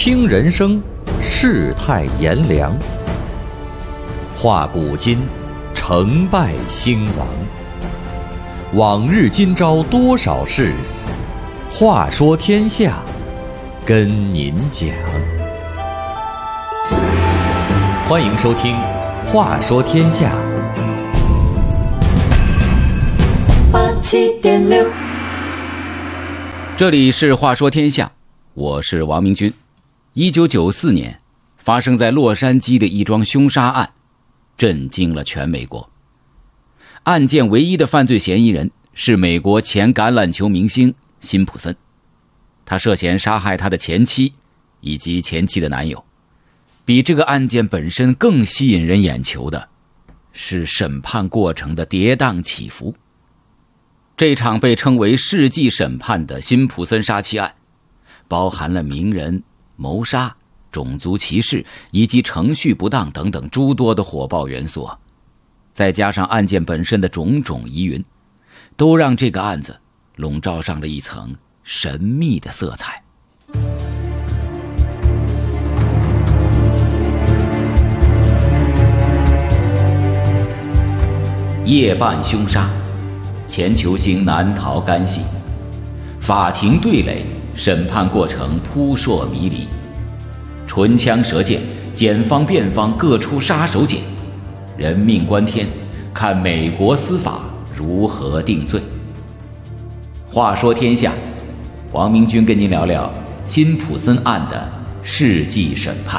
听人生，世态炎凉，话古今，成败兴亡。往日今朝多少事，话说天下，跟您讲。欢迎收听《话说天下》。 87.6， 这里是《话说天下》，我是王明军。1994年，发生在洛杉矶的一桩凶杀案，震惊了全美国。案件唯一的犯罪嫌疑人是美国前橄榄球明星辛普森，他涉嫌杀害他的前妻以及前妻的男友。比这个案件本身更吸引人眼球的是审判过程的跌宕起伏。这场被称为世纪审判的辛普森杀妻案，包含了名人、谋杀、种族歧视以及程序不当等等诸多的火爆元素，再加上案件本身的种种疑云，都让这个案子笼罩上了一层神秘的色彩。夜半凶杀，前球星难逃干系，法庭对垒，审判过程扑朔迷离，唇枪舌剑，检方辩方各出杀手锏，人命关天，看美国司法如何定罪。话说天下，王明军跟您聊聊辛普森案的世纪审判。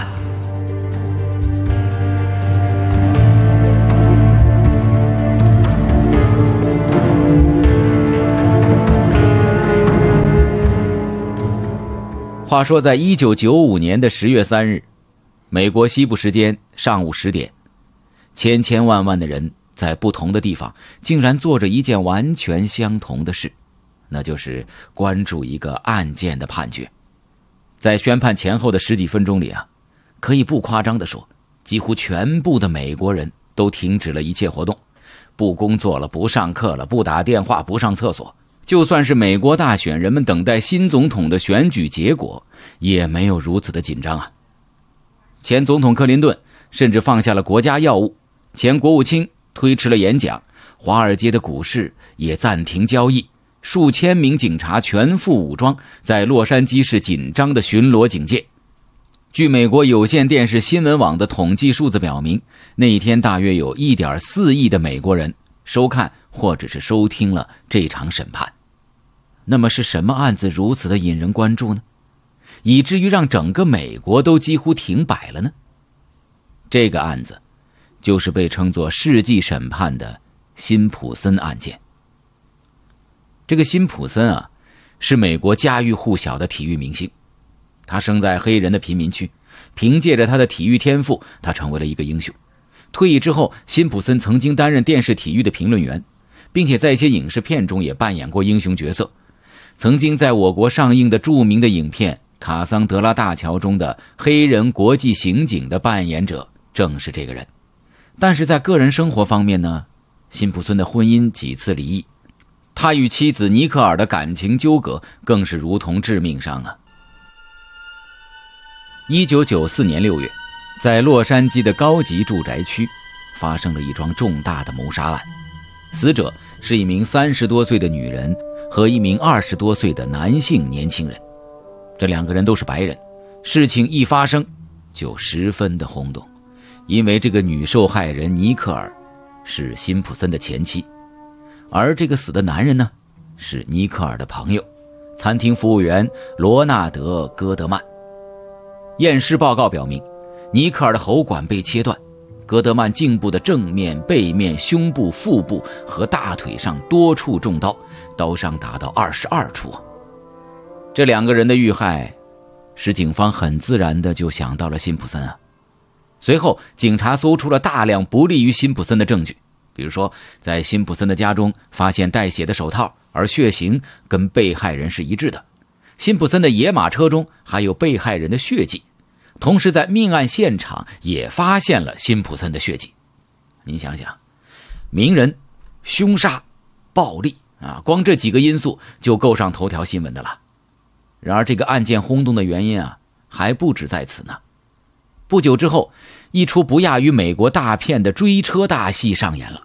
话说在1995年的10月3日，美国西部时间上午10点，千千万万的人在不同的地方竟然做着一件完全相同的事，那就是关注一个案件的判决。在宣判前后的10几分钟里可以不夸张地说，几乎全部的美国人都停止了一切活动，不工作了，不上课了，不打电话，不上厕所。就算是美国大选，人们等待新总统的选举结果，也没有如此的紧张。前总统克林顿甚至放下了国家要务，前国务卿推迟了演讲，华尔街的股市也暂停交易，数千名警察全副武装，在洛杉矶市紧张的巡逻警戒。据美国有线电视新闻网的统计数字表明，那一天大约有 1.4 亿的美国人收看或者是收听了这场审判。那么是什么案子如此的引人关注呢？以至于让整个美国都几乎停摆了呢？这个案子就是被称作世纪审判的辛普森案件。这个辛普森是美国家喻户晓的体育明星。他生在黑人的贫民区，凭借着他的体育天赋，他成为了一个英雄。退役之后，辛普森曾经担任电视体育的评论员，并且在一些影视片中也扮演过英雄角色。曾经在我国上映的著名的影片《卡桑德拉大桥》中的黑人国际刑警的扮演者正是这个人。但是在个人生活方面呢，辛普森的婚姻几次离异，他与妻子尼克尔的感情纠葛更是如同致命伤。1994年6月，在洛杉矶的高级住宅区发生了一桩重大的谋杀案，死者是一名30多岁的女人和一名20多岁的男性年轻人，这两个人都是白人。事情一发生就十分的轰动，因为这个女受害人尼克尔是辛普森的前妻，而这个死的男人呢，是尼克尔的朋友，餐厅服务员罗纳德·戈德曼。验尸报告表明，尼克尔的喉管被切断，戈德曼颈部的正面、背面、胸部、腹部和大腿上多处中刀，刀伤达到22处。这两个人的遇害使警方很自然的就想到了辛普森。随后警察搜出了大量不利于辛普森的证据，比如说在辛普森的家中发现带血的手套，而血型跟被害人是一致的。辛普森的野马车中还有被害人的血迹，同时在命案现场也发现了辛普森的血迹。您想想，名人、凶杀、暴力光这几个因素就够上头条新闻的了。然而这个案件轰动的原因还不止在此呢。不久之后，一出不亚于美国大片的追车大戏上演了。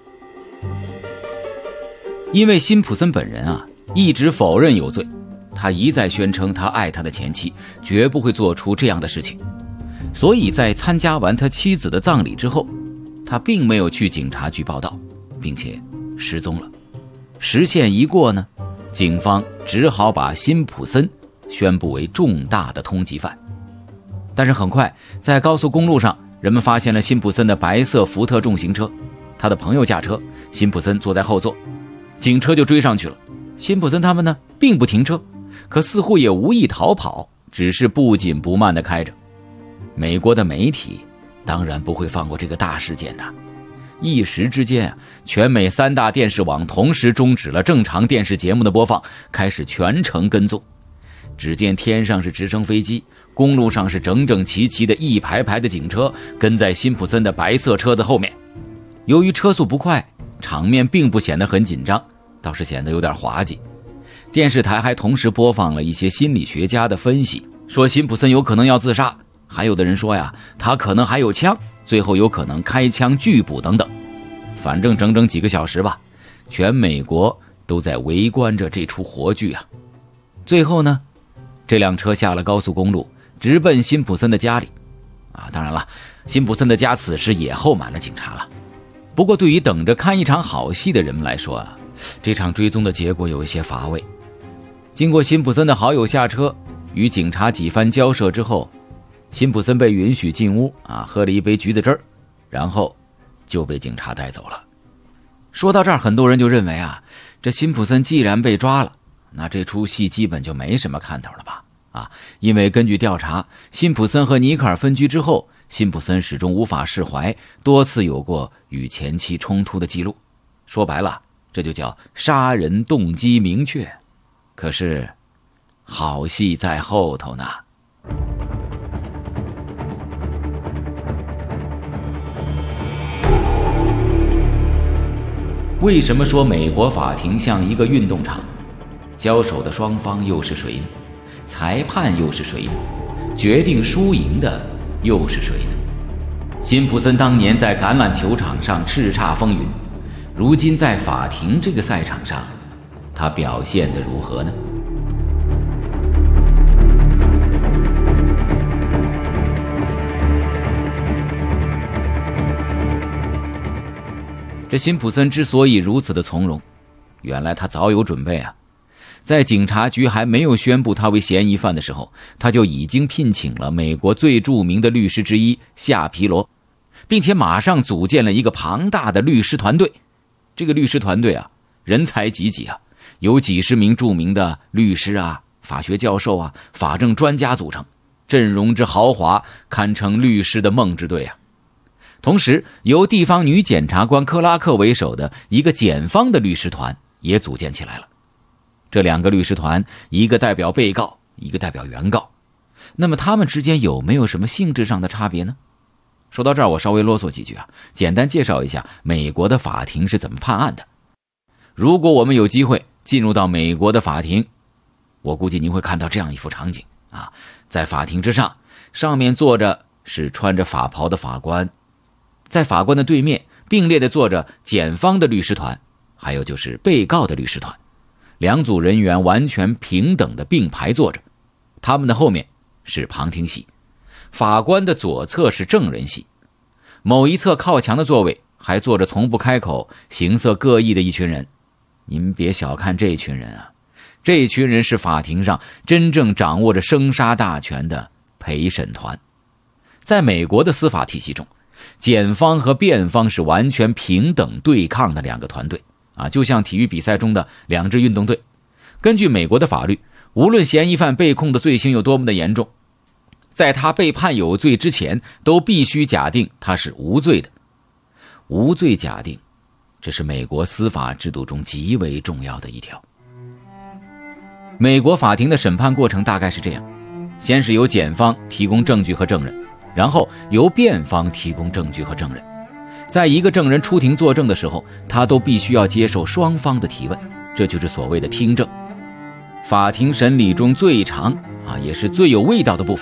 因为辛普森本人一直否认有罪，他一再宣称他爱他的前妻，绝不会做出这样的事情。所以在参加完他妻子的葬礼之后，他并没有去警察局报道，并且失踪了。时限一过呢，警方只好把辛普森宣布为重大的通缉犯。但是很快，在高速公路上，人们发现了辛普森的白色福特重型车，他的朋友驾车，辛普森坐在后座，警车就追上去了。辛普森他们呢，并不停车，可似乎也无意逃跑，只是不紧不慢地开着。美国的媒体当然不会放过这个大事件的，一时之间全美3大电视网同时终止了正常电视节目的播放，开始全程跟踪。只见天上是直升飞机，公路上是整整齐齐的一排排的警车跟在辛普森的白色车子后面。由于车速不快，场面并不显得很紧张，倒是显得有点滑稽。电视台还同时播放了一些心理学家的分析，说辛普森有可能要自杀，还有的人说他可能还有枪，最后有可能开枪拒捕等等。反正整整几个小时吧，全美国都在围观着这出活剧最后呢，这辆车下了高速公路，直奔辛普森的家里当然了，辛普森的家此时也候满了警察了。不过对于等着看一场好戏的人们来说这场追踪的结果有一些乏味。经过辛普森的好友下车，与警察几番交涉之后，辛普森被允许进屋喝了一杯橘子汁儿，然后就被警察带走了。说到这儿，很多人就认为这辛普森既然被抓了，那这出戏基本就没什么看头了吧因为根据调查，辛普森和尼克尔分居之后，辛普森始终无法释怀，多次有过与前妻冲突的记录。说白了，这就叫杀人动机明确。可是好戏在后头呢。为什么说美国法庭像一个运动场？交手的双方又是谁呢？裁判又是谁呢？决定输赢的又是谁呢？辛普森当年在橄榄球场上叱咤风云，如今在法庭这个赛场上，他表现得如何呢？这辛普森之所以如此的从容，原来他早有准备在警察局还没有宣布他为嫌疑犯的时候，他就已经聘请了美国最著名的律师之一夏皮罗，并且马上组建了一个庞大的律师团队。这个律师团队人才济济有几十名著名的律师法学教授法政专家组成，阵容之豪华，堪称律师的梦之队同时，由地方女检察官克拉克为首的一个检方的律师团也组建起来了。这2个律师团，一个代表被告，一个代表原告。那么他们之间有没有什么性质上的差别呢？说到这儿，我稍微啰嗦几句简单介绍一下美国的法庭是怎么判案的。如果我们有机会进入到美国的法庭，我估计您会看到这样一幅场景在法庭之上，上面坐着是穿着法袍的法官，在法官的对面并列的坐着检方的律师团，还有就是被告的律师团，2组人员完全平等的并排坐着，他们的后面是旁听席，法官的左侧是证人席，某一侧靠墙的座位还坐着从不开口、形色各异的一群人。您别小看这群人这群人是法庭上真正掌握着生杀大权的陪审团。在美国的司法体系中，检方和辩方是完全平等对抗的2个团队就像体育比赛中的2支运动队。根据美国的法律，无论嫌疑犯被控的罪行有多么的严重，在他被判有罪之前，都必须假定他是无罪的。无罪假定，这是美国司法制度中极为重要的一条。美国法庭的审判过程大概是这样：先是由检方提供证据和证人，然后由辩方提供证据和证人。在一个证人出庭作证的时候，他都必须要接受双方的提问，这就是所谓的听证。法庭审理中最长也是最有味道的部分，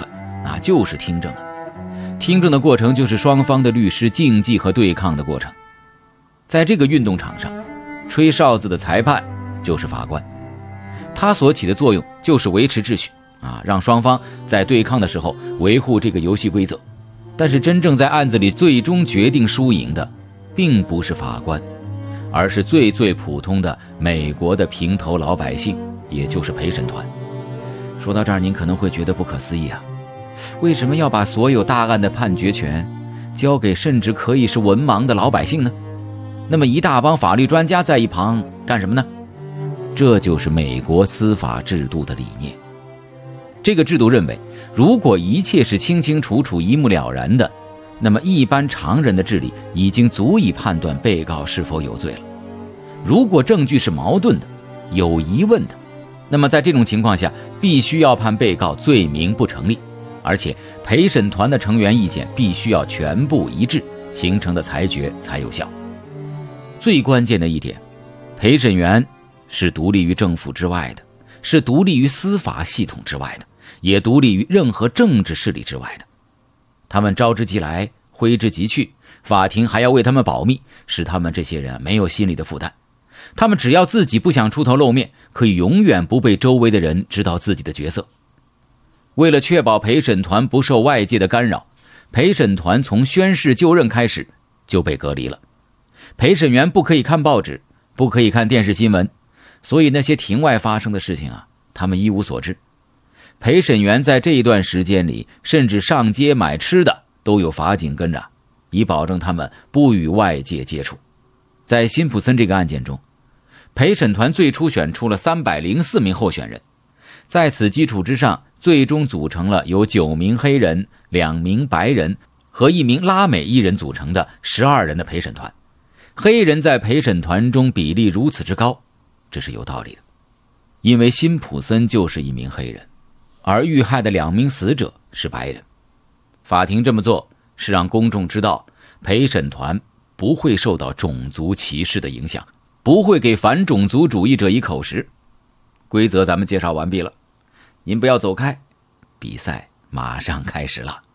那就是听证啊。听证的过程就是双方的律师竞技和对抗的过程。在这个运动场上，吹哨子的裁判就是法官，他所起的作用就是维持秩序让双方在对抗的时候维护这个游戏规则。但是真正在案子里最终决定输赢的并不是法官，而是最普通的美国的平头老百姓，也就是陪审团。说到这儿，您可能会觉得不可思议啊，为什么要把所有大案的判决权交给甚至可以是文盲的老百姓呢？那么一大帮法律专家在一旁干什么呢？这就是美国司法制度的理念。这个制度认为，如果一切是清清楚楚一目了然的，那么一般常人的智力已经足以判断被告是否有罪了。如果证据是矛盾的、有疑问的，那么在这种情况下必须要判被告罪名不成立，而且陪审团的成员意见必须要全部一致，形成的裁决才有效。最关键的一点，陪审员是独立于政府之外的，是独立于司法系统之外的，也独立于任何政治势力之外的。他们招之即来，挥之即去，法庭还要为他们保密，使他们这些人没有心理的负担。他们只要自己不想出头露面，可以永远不被周围的人知道自己的角色。为了确保陪审团不受外界的干扰，陪审团从宣誓就任开始就被隔离了。陪审员不可以看报纸，不可以看电视新闻，所以那些庭外发生的事情他们一无所知。陪审员在这一段时间里，甚至上街买吃的都有法警跟着，以保证他们不与外界接触。在辛普森这个案件中，陪审团最初选出了304名候选人，在此基础之上，最终组成了由9名黑人、2名白人和1名拉美裔人组成的12人的陪审团。黑人在陪审团中比例如此之高，这是有道理的，因为辛普森就是一名黑人，而遇害的2名死者是白人。法庭这么做是让公众知道，陪审团不会受到种族歧视的影响，不会给反种族主义者以口实。规则咱们介绍完毕了，您不要走开，比赛马上开始了。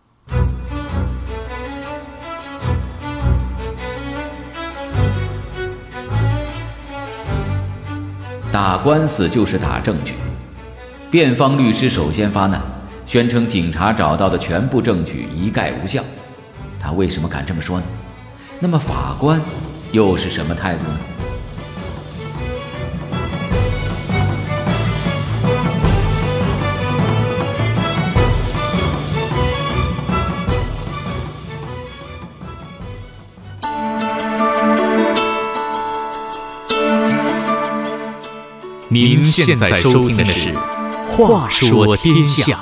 打官司就是打证据。辩方律师首先发难，宣称警察找到的全部证据一概无效。他为什么敢这么说呢？那么法官又是什么态度呢？ 您现在收听的是《话说天下》。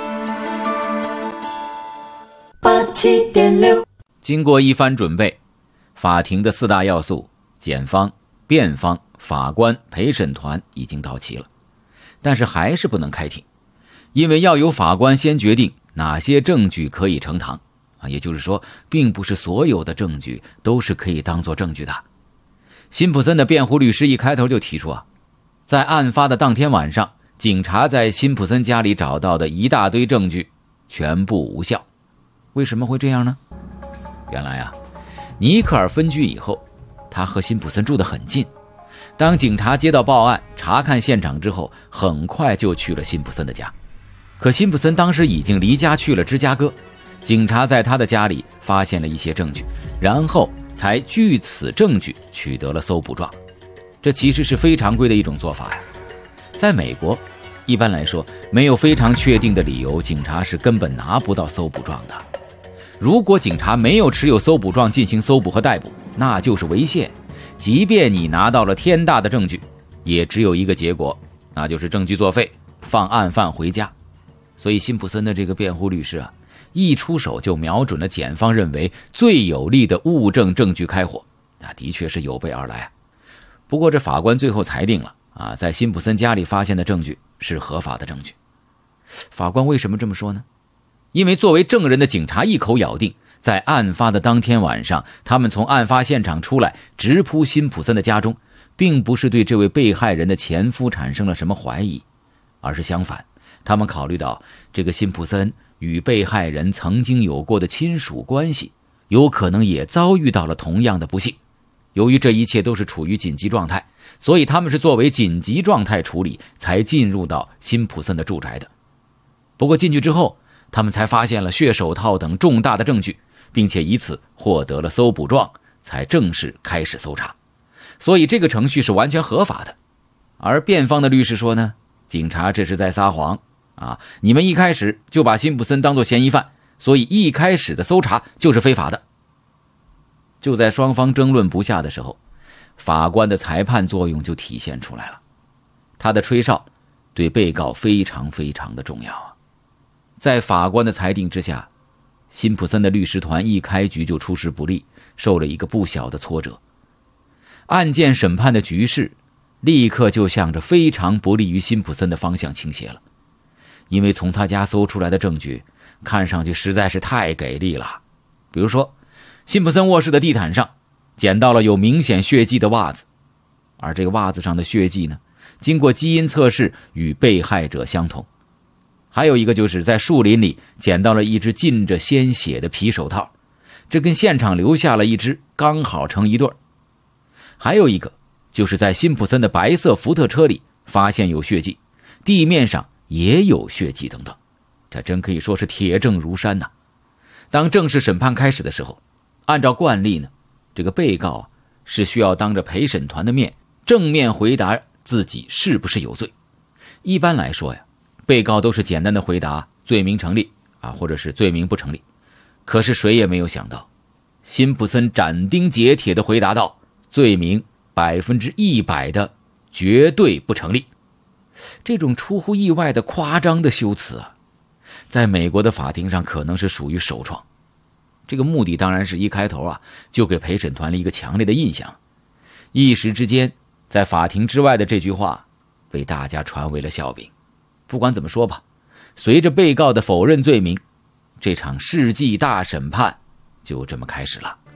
87.6。 经过一番准备，法庭的4大要素——检方、辩方、法官、陪审团已经到齐了，但是还是不能开庭，因为要由法官先决定哪些证据可以呈堂也就是说，并不是所有的证据都是可以当作证据的。辛普森的辩护律师一开头就提出在案发的当天晚上，警察在辛普森家里找到的一大堆证据全部无效。为什么会这样呢？原来尼克尔分居以后，他和辛普森住得很近。当警察接到报案，查看现场之后，很快就去了辛普森的家。可辛普森当时已经离家去了芝加哥，警察在他的家里发现了一些证据，然后才据此证据取得了搜捕状。这其实是非常规的一种做法呀。在美国，一般来说，没有非常确定的理由，警察是根本拿不到搜捕状的。如果警察没有持有搜捕状进行搜捕和逮捕，那就是违宪。即便你拿到了天大的证据，也只有一个结果，那就是证据作废，放案犯回家。所以辛普森的这个辩护律师一出手就瞄准了检方认为最有力的物证证据开火，的确是有备而来。不过这法官最后裁定了在辛普森家里发现的证据是合法的证据。法官为什么这么说呢？因为作为证人的警察一口咬定，在案发的当天晚上，他们从案发现场出来，直扑辛普森的家中，并不是对这位被害人的前夫产生了什么怀疑，而是相反，他们考虑到这个辛普森与被害人曾经有过的亲属关系，有可能也遭遇到了同样的不幸。由于这一切都是处于紧急状态，所以他们是作为紧急状态处理才进入到辛普森的住宅的。不过进去之后，他们才发现了血手套等重大的证据，并且以此获得了搜捕状，才正式开始搜查。所以这个程序是完全合法的。而辩方的律师说呢，警察这是在撒谎啊！你们一开始就把辛普森当作嫌疑犯，所以一开始的搜查就是非法的。就在双方争论不下的时候，法官的裁判作用就体现出来了。他的吹哨对被告非常非常的重要啊！在法官的裁定之下，辛普森的律师团一开局就出师不利，受了一个不小的挫折。案件审判的局势立刻就向着非常不利于辛普森的方向倾斜了，因为从他家搜出来的证据看上去实在是太给力了。比如说，辛普森卧室的地毯上捡到了有明显血迹的袜子，而这个袜子上的血迹呢，经过基因测试与被害者相同。还有一个就是在树林里捡到了一只浸着鲜血的皮手套，这跟现场留下了一只刚好成一对。还有一个就是在辛普森的白色福特车里发现有血迹，地面上也有血迹等等，这真可以说是铁证如山呐。当正式审判开始的时候，按照惯例呢，这个被告是需要当着陪审团的面正面回答自己是不是有罪。一般来说呀，被告都是简单的回答罪名成立或者是罪名不成立。可是谁也没有想到，辛普森斩钉截铁地回答道，罪名100%的绝对不成立。这种出乎意外的夸张的修辞在美国的法庭上可能是属于首创。这个目的当然是一开头就给陪审团了一个强烈的印象。一时之间，在法庭之外的这句话被大家传为了笑柄。不管怎么说吧，随着被告的否认罪名，这场世纪大审判就这么开始了。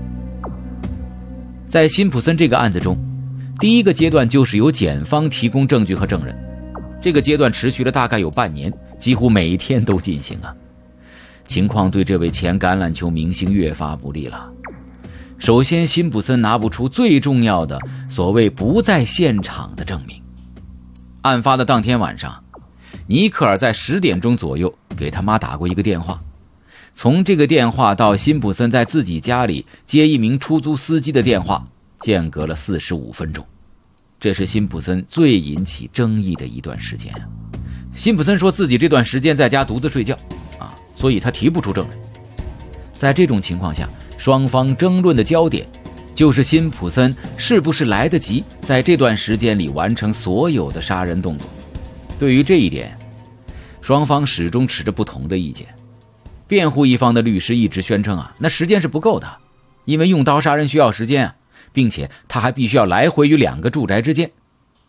在辛普森这个案子中，第一个阶段就是由检方提供证据和证人，这个阶段持续了大概有半年，几乎每天都进行情况对这位前橄榄球明星越发不利了。首先，辛普森拿不出最重要的所谓不在现场的证明。案发的当天晚上，尼克尔在10点钟左右给他妈打过一个电话，从这个电话到辛普森在自己家里接一名出租司机的电话，间隔了45分钟。这是辛普森最引起争议的一段时间。辛普森说自己这段时间在家独自睡觉所以他提不出证人。在这种情况下，双方争论的焦点就是辛普森是不是来得及在这段时间里完成所有的杀人动作。对于这一点，双方始终持着不同的意见。辩护一方的律师一直宣称那时间是不够的，因为用刀杀人需要时间并且他还必须要来回于2个住宅之间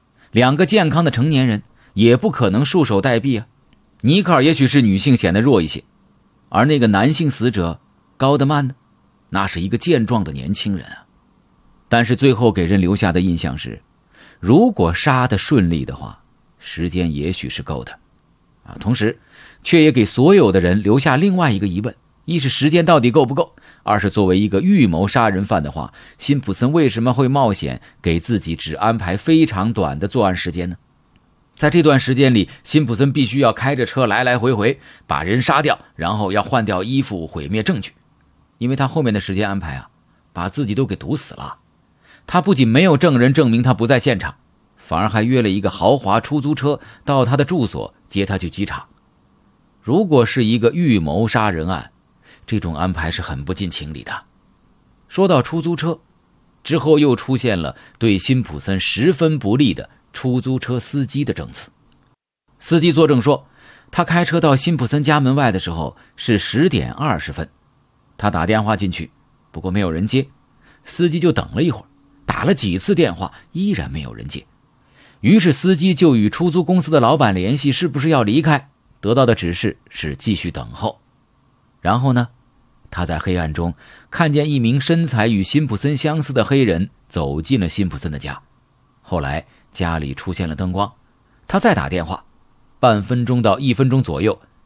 ，2个健康的成年人也不可能束手待毙尼克尔也许是女性显得弱一些，而那个男性死者高德曼呢，那是一个健壮的年轻人但是最后给人留下的印象是，如果杀得顺利的话，时间也许是够的同时却也给所有的人留下另外一个疑问，一是时间到底够不够，二是作为一个预谋杀人犯的话，辛普森为什么会冒险给自己只安排非常短的作案时间呢？在这段时间里，辛普森必须要开着车来来回回把人杀掉，然后要换掉衣服毁灭证据，因为他后面的时间安排把自己都给毒死了。他不仅没有证人证明他不在现场，反而还约了一个豪华出租车到他的住所接他去机场。如果是一个预谋杀人案，这种安排是很不近情理的。说到出租车，之后又出现了对辛普森十分不利的出租车司机的证词。司机作证说，他开车到辛普森家门外的时候是10点20分，他打电话进去，不过没有人接，司机就等了一会儿，打了几次电话依然没有人接，于是司机就与出租公司的老板联系是不是要离开，得到的指示是继续等候。然后呢，他在黑暗中看见一名身材与辛普森相似的黑人走进了辛普森的家，后来家里出现了灯光，他再打电话，半分钟到1分钟左右，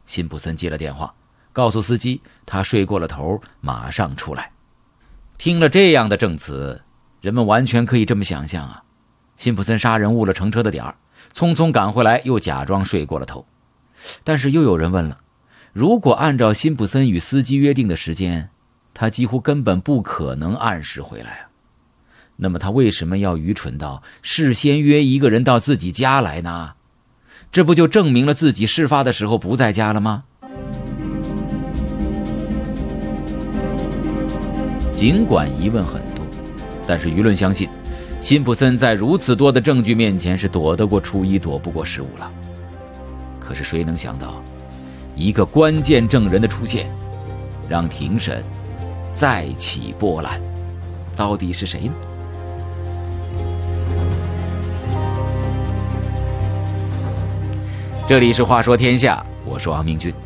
辛普森接了电话，告诉司机他睡过了头，马上出来。听了这样的证词，人们完全可以这么想象啊，辛普森杀人误了乘车的点儿，匆匆赶回来又假装睡过了头。但是又有人问了，如果按照辛普森与司机约定的时间，他几乎根本不可能按时回来啊。那么他为什么要愚蠢到事先约一个人到自己家来呢？这不就证明了自己事发的时候不在家了吗？尽管疑问很多，但是舆论相信辛普森在如此多的证据面前是躲得过初一躲不过15了。可是谁能想到，一个关键证人的出现让庭审再起波澜，到底是谁呢？这里是话说天下，我是王明君。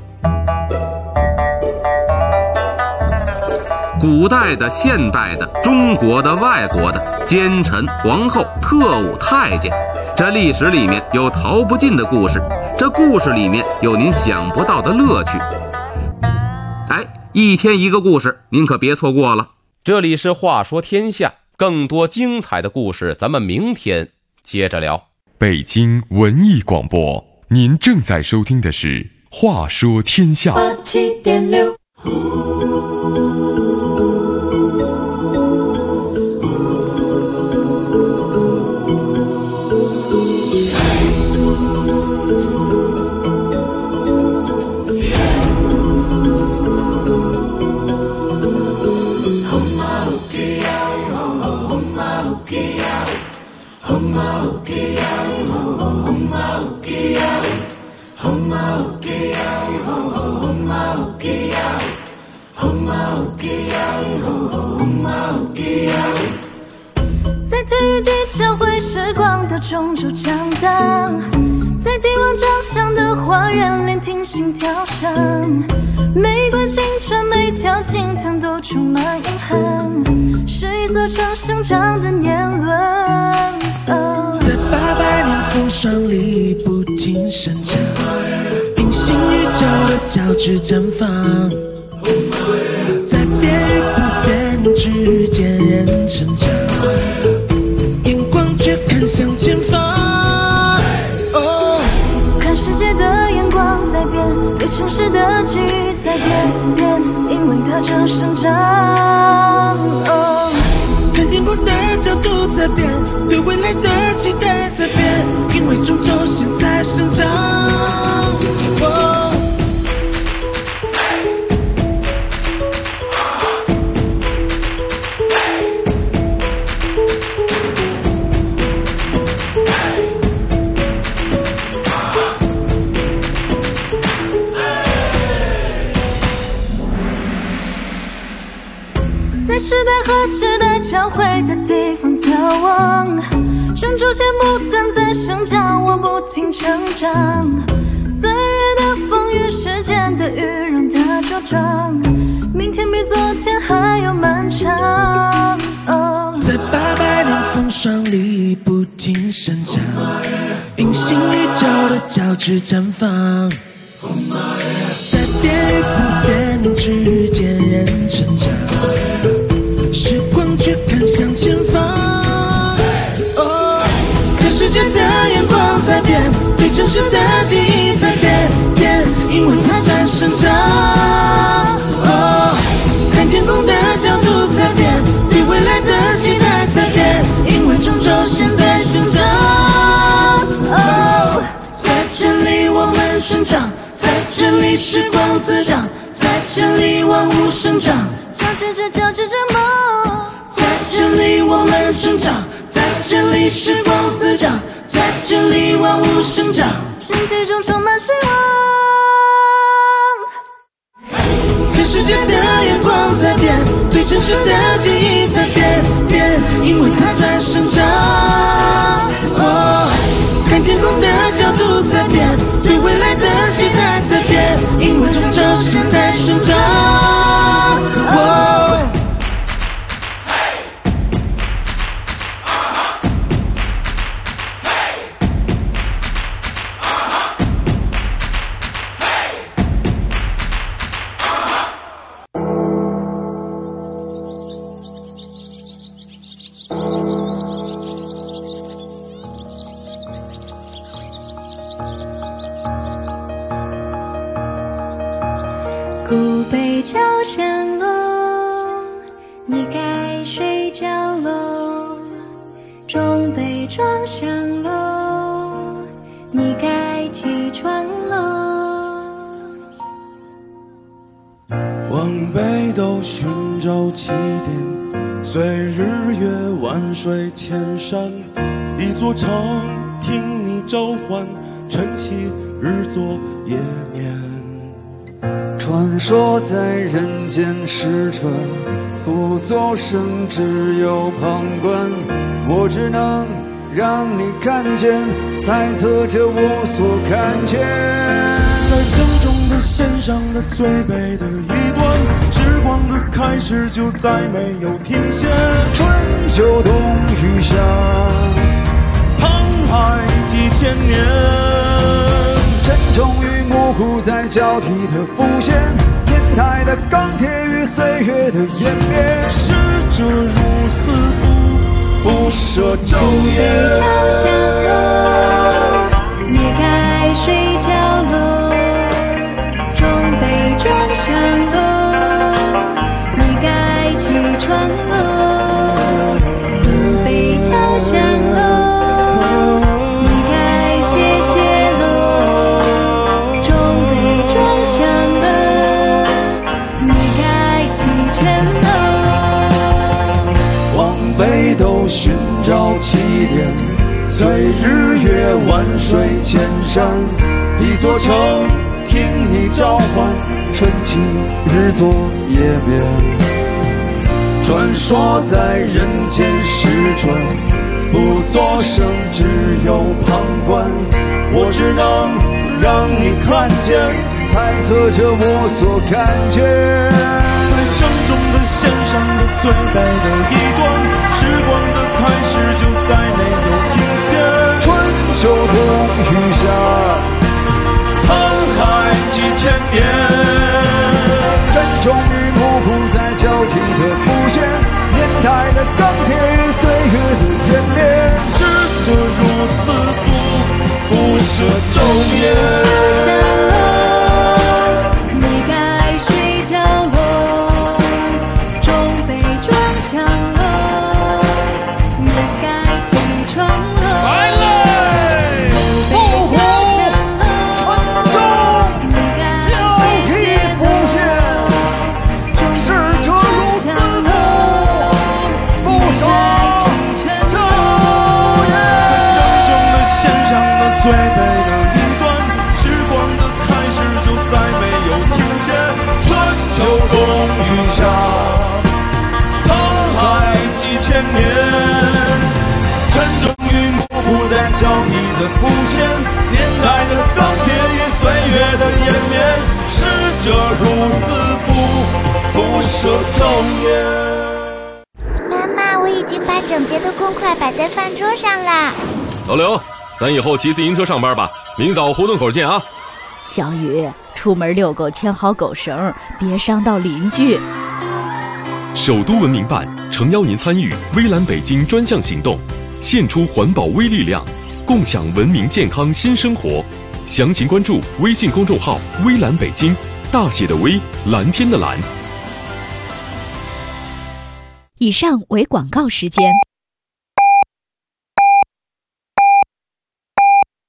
古代的、现代的、中国的、外国的，奸臣、皇后、特务、太监，这历史里面有逃不尽的故事，这故事里面有您想不到的乐趣。一天一个故事，您可别错过了。 这里是话说天下，更多精彩的故事咱们明天接着聊。 北京文艺广播，您正在收听的是话说天下。 87.6 在体育地教会时光的中州长大，在帝王掌上的花园聆听心跳声，每个青春每条青藤都充满遗憾，是一座城生长的年轮。 在800年风霜里不停生长，隐形宇宙的交织绽放，在变与不变之间人成长，眼光却看向前方。 看世界的眼光在变，对城市的记忆在变，因为它正生长。 看天空的角度在变，对未来的期待在变，因为终究现在生长。 在时代和时代交汇的地方眺望，中州线不断在生长，我不停成长，岁月的风雨，时间的雨让它茁壮，明天比昨天还要漫长。 在800年风霜里不停生长，隐形宇宙的交织绽放，在变与不变之间人成长，时光却看向前方。看世界的眼光在变，对城市的记忆在变，因为它在生长。看天空的角度在变，对未来的期待在变，因为终究现在生长。在这里我们生长，在这里时光滋长，在这里万物生长， 交织着梦。 在这里我们生长，在这里时光滋长，在这里万物生长， 身体中充满希望。 看世界的眼光在变，对城市的记忆在变，因为它在生长。看天空的角度在变，对未来的期待在变，因为终究现在生长。 古北朝香楼，你该睡觉喽。中北庄香楼，你该起床喽。 往北斗寻找起点，随日月万水千山，一座城听你召唤，晨起日作夜眠。 传说在人间使者，不作声，只有旁观。我只能让你看见，猜测着我所看见。 在正中的线上的最北的一端，时光的开始就再没有停歇。 春秋冬雨夏， 沧海几千年。 真终于模糊在交替的浮现，年代的钢铁与岁月的湮灭。 逝者如斯夫，不舍昼夜。 桥香楼，你该睡觉喽。中北庄香楼，你该起床喽。古北桥香楼，你该歇歇喽。中北庄香楼，你该启程喽。 往北斗寻找起点，随日月万水千山，一座城听你召唤， 晨起日作夜眠。 传说在人间时转，不作声，只有旁观。我只能让你看见， 猜测着我所看见。 在正中的线上的最北的一端，时光的开始就再没有停歇。 春秋冬雨夏， 沧海几千年。 真终于模糊在交替的浮现，年代的钢铁与岁月的湮灭。 逝者如斯夫，不舍昼夜。 你该睡觉喽。中北庄香楼，你该起床喽。 来嘞！ 古北桥香楼，你该歇歇喽。中北庄香楼，你该起程喽。 正中的线上的最北的一端，时光的开始就再没有停歇。春秋冬雨夏，沧海几千年。真终于模糊在交替的浮现，年代的钢铁与岁月的湮灭。逝者如斯夫，不舍昼夜。 妈妈，我已经把整洁的公筷摆在饭桌上啦。 老刘，咱以后骑自行车上班吧，明早胡同口见啊。 小雨，出门遛狗牵好狗绳，别伤到邻居。 首都文明办诚邀您参与微蓝北京专项行动，献出环保微力量，共享文明健康新生活。详情关注微信公众号微蓝北京，大写的微，蓝天的蓝。 以上为广告时间。